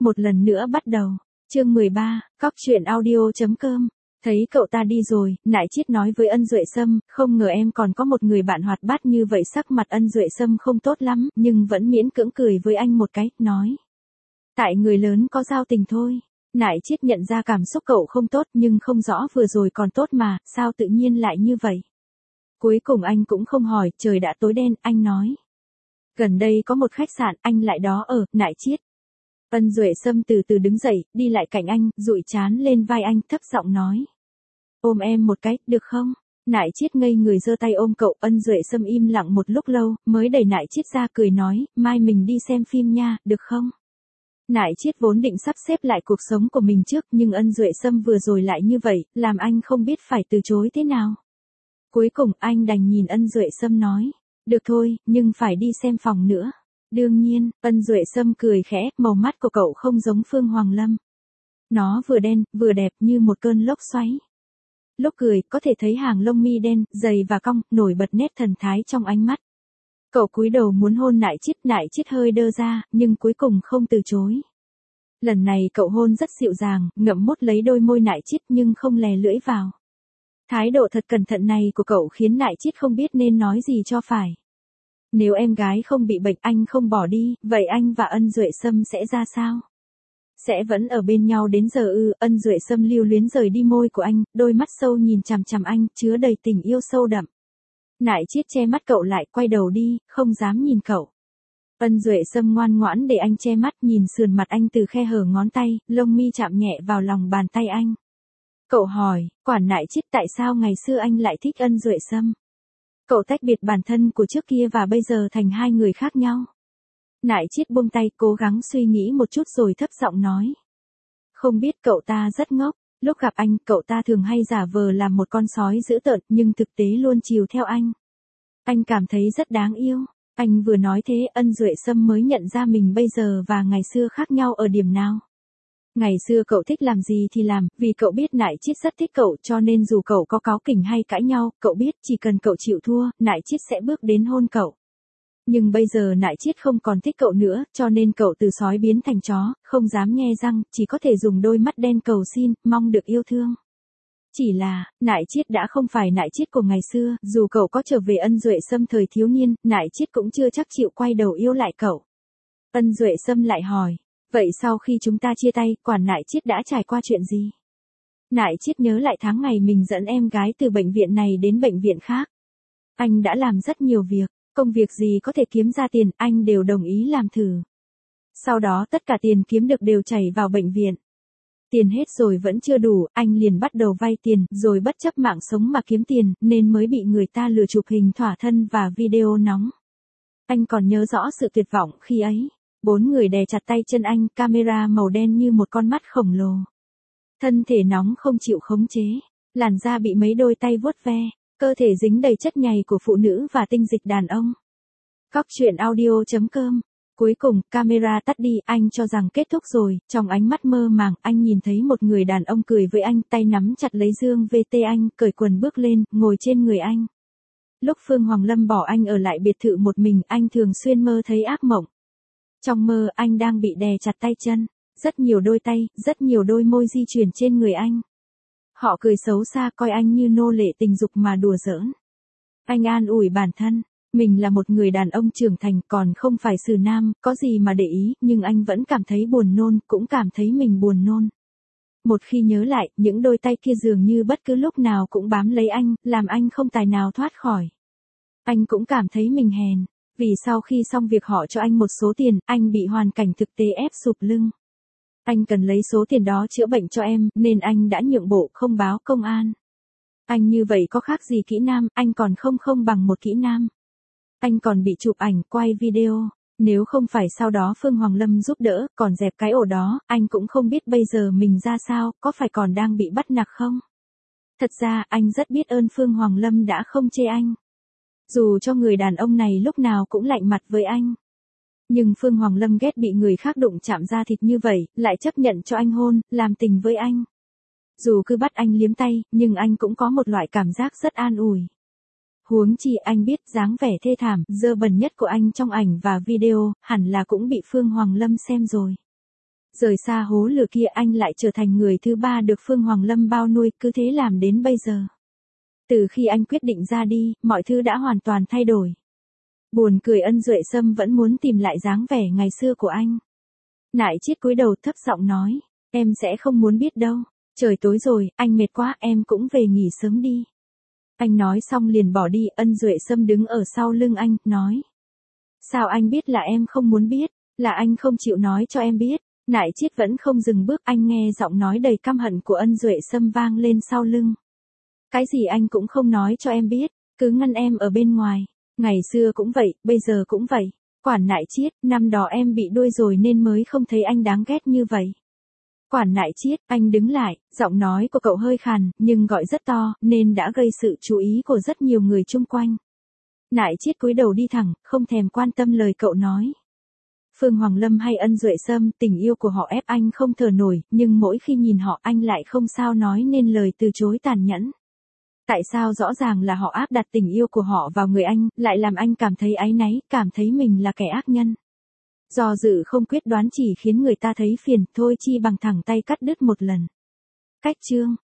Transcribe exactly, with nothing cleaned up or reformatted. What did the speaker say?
một lần nữa bắt đầu. Chương mười ba, cóc truyện audio chấm com. Thấy cậu ta đi rồi, Nại Chiết nói với Ân Duệ Sâm, không ngờ em còn có một người bạn hoạt bát như vậy. Sắc mặt Ân Duệ Sâm không tốt lắm, nhưng vẫn miễn cưỡng cười với anh một cái, nói. Tại người lớn có giao tình thôi. Nại Chiết nhận ra cảm xúc cậu không tốt nhưng không rõ vừa rồi còn tốt mà, sao tự nhiên lại như vậy. Cuối cùng anh cũng không hỏi, trời đã tối đen, anh nói. Gần đây có một khách sạn, anh lại đó ở, Nại Chiết. Ân Duệ Sâm từ từ đứng dậy, đi lại cạnh anh, dụi trán lên vai anh, thấp giọng nói. Ôm em một cái, được không? Nại Chiết ngây người giơ tay ôm cậu. Ân Duệ Sâm im lặng một lúc lâu, mới đẩy Nại Chiết ra cười nói, mai mình đi xem phim nha, được không? Nại Chiết vốn định sắp xếp lại cuộc sống của mình trước, nhưng Ân Duệ Sâm vừa rồi lại như vậy, làm anh không biết phải từ chối thế nào. Cuối cùng anh đành nhìn Ân Duệ Sâm nói, được thôi, nhưng phải đi xem phòng nữa. Đương nhiên, Ân Duệ Sâm cười khẽ, màu mắt của cậu không giống Phương Hoàng Lâm. Nó vừa đen, vừa đẹp như một cơn lốc xoáy. Lúc cười, có thể thấy hàng lông mi đen, dày và cong, nổi bật nét thần thái trong ánh mắt. Cậu cúi đầu muốn hôn Nại Chiết, Nại Chiết hơi đơ ra, nhưng cuối cùng không từ chối. Lần này cậu hôn rất dịu dàng, ngậm mút lấy đôi môi Nại Chiết nhưng không lè lưỡi vào. Thái độ thật cẩn thận này của cậu khiến Nại Chiết không biết nên nói gì cho phải. Nếu em gái không bị bệnh, anh không bỏ đi, vậy anh và Ân Duệ Sâm sẽ ra sao? Sẽ vẫn ở bên nhau đến giờ ư? Ân Duệ Sâm lưu luyến rời đi môi của anh, đôi mắt sâu nhìn chằm chằm anh, chứa đầy tình yêu sâu đậm. Nại Chiết che mắt cậu lại, quay đầu đi, không dám nhìn cậu. Ân Duệ Sâm ngoan ngoãn để anh che mắt, nhìn sườn mặt anh từ khe hở ngón tay, lông mi chạm nhẹ vào lòng bàn tay anh. Cậu hỏi, quản Nại Chiết tại sao ngày xưa anh lại thích Ân Duệ Sâm? Cậu tách biệt bản thân của trước kia và bây giờ thành hai người khác nhau. Nại Chiết buông tay, cố gắng suy nghĩ một chút rồi thấp giọng nói. Không biết, cậu ta rất ngốc. Lúc gặp anh, cậu ta thường hay giả vờ làm một con sói dữ tợn, nhưng thực tế luôn chiều theo anh. Anh cảm thấy rất đáng yêu. Anh vừa nói thế, Ân Duệ Sâm mới nhận ra mình bây giờ và ngày xưa khác nhau ở điểm nào. Ngày xưa cậu thích làm gì thì làm, vì cậu biết Nại Chiết rất thích cậu, cho nên dù cậu có cáu kỉnh hay cãi nhau, cậu biết chỉ cần cậu chịu thua, Nại Chiết sẽ bước đến hôn cậu. Nhưng bây giờ Nại Chiết không còn thích cậu nữa, cho nên cậu từ sói biến thành chó, không dám nhe răng, chỉ có thể dùng đôi mắt đen cầu xin, mong được yêu thương. Chỉ là, Nại Chiết đã không phải Nại Chiết của ngày xưa, dù cậu có trở về Ân Duệ Sâm thời thiếu niên, Nại Chiết cũng chưa chắc chịu quay đầu yêu lại cậu. Ân Duệ Sâm lại hỏi, vậy sau khi chúng ta chia tay, quản Nại Chiết đã trải qua chuyện gì? Nại Chiết nhớ lại tháng ngày mình dẫn em gái từ bệnh viện này đến bệnh viện khác. Anh đã làm rất nhiều việc, công việc gì có thể kiếm ra tiền, anh đều đồng ý làm thử. Sau đó tất cả tiền kiếm được đều chảy vào bệnh viện. Tiền hết rồi vẫn chưa đủ, anh liền bắt đầu vay tiền, rồi bất chấp mạng sống mà kiếm tiền, nên mới bị người ta lừa chụp hình thỏa thân và video nóng. Anh còn nhớ rõ sự tuyệt vọng khi ấy. Bốn người đè chặt tay chân anh, camera màu đen như một con mắt khổng lồ. Thân thể nóng không chịu khống chế, làn da bị mấy đôi tay vuốt ve, cơ thể dính đầy chất nhầy của phụ nữ và tinh dịch đàn ông. Cóc truyện audio chấm com. Cuối cùng, camera tắt đi, anh cho rằng kết thúc rồi, trong ánh mắt mơ màng, anh nhìn thấy một người đàn ông cười với anh, tay nắm chặt lấy dương vê tê anh, cởi quần bước lên, ngồi trên người anh. Lúc Phương Hoàng Lâm bỏ anh ở lại biệt thự một mình, anh thường xuyên mơ thấy ác mộng. Trong mơ, anh đang bị đè chặt tay chân, rất nhiều đôi tay, rất nhiều đôi môi di chuyển trên người anh. Họ cười xấu xa, coi anh như nô lệ tình dục mà đùa giỡn. Anh an ủi bản thân, mình là một người đàn ông trưởng thành, còn không phải xử nam, có gì mà để ý, nhưng anh vẫn cảm thấy buồn nôn, cũng cảm thấy mình buồn nôn. Một khi nhớ lại, những đôi tay kia dường như bất cứ lúc nào cũng bám lấy anh, làm anh không tài nào thoát khỏi. Anh cũng cảm thấy mình hèn. Vì sau khi xong việc họ cho anh một số tiền, anh bị hoàn cảnh thực tế ép sụp lưng. Anh cần lấy số tiền đó chữa bệnh cho em, nên anh đã nhượng bộ không báo công an. Anh như vậy có khác gì kỹ nam, anh còn không không bằng một kỹ nam. Anh còn bị chụp ảnh, quay video. Nếu không phải sau đó Phương Hoàng Lâm giúp đỡ, còn dẹp cái ổ đó, anh cũng không biết bây giờ mình ra sao, có phải còn đang bị bắt nạt không? Thật ra, anh rất biết ơn Phương Hoàng Lâm đã không chê anh. Dù cho người đàn ông này lúc nào cũng lạnh mặt với anh. Nhưng Phương Hoàng Lâm ghét bị người khác đụng chạm da thịt như vậy, lại chấp nhận cho anh hôn, làm tình với anh. Dù cứ bắt anh liếm tay, nhưng anh cũng có một loại cảm giác rất an ủi. Huống chi anh biết dáng vẻ thê thảm, dơ bẩn nhất của anh trong ảnh và video, hẳn là cũng bị Phương Hoàng Lâm xem rồi. Rời xa hố lửa kia anh lại trở thành người thứ ba được Phương Hoàng Lâm bao nuôi, cứ thế làm đến bây giờ. Từ khi anh quyết định ra đi, mọi thứ đã hoàn toàn thay đổi. Buồn cười Ân Duệ Sâm vẫn muốn tìm lại dáng vẻ ngày xưa của anh. Nại Chiết cúi đầu thấp giọng nói, em sẽ không muốn biết đâu. Trời tối rồi, anh mệt quá, em cũng về nghỉ sớm đi. Anh nói xong liền bỏ đi, Ân Duệ Sâm đứng ở sau lưng anh, nói. Sao anh biết là em không muốn biết, là anh không chịu nói cho em biết. Nại Chiết vẫn không dừng bước, anh nghe giọng nói đầy căm hận của Ân Duệ Sâm vang lên sau lưng. Cái gì anh cũng không nói cho em biết, cứ ngăn em ở bên ngoài. Ngày xưa cũng vậy, bây giờ cũng vậy. Quản Nại Chiết, năm đó em bị đuôi rồi nên mới không thấy anh đáng ghét như vậy. Quản Nại Chiết, anh đứng lại, giọng nói của cậu hơi khàn, nhưng gọi rất to, nên đã gây sự chú ý của rất nhiều người chung quanh. Nại Chiết cúi đầu đi thẳng, không thèm quan tâm lời cậu nói. Phương Hoàng Lâm hay Ân Duệ Sâm, tình yêu của họ ép anh không thở nổi, nhưng mỗi khi nhìn họ anh lại không sao nói nên lời từ chối tàn nhẫn. Tại sao rõ ràng là họ áp đặt tình yêu của họ vào người anh, lại làm anh cảm thấy áy náy, cảm thấy mình là kẻ ác nhân. Do dự không quyết đoán chỉ khiến người ta thấy phiền, thôi chi bằng thẳng tay cắt đứt một lần. Cách chương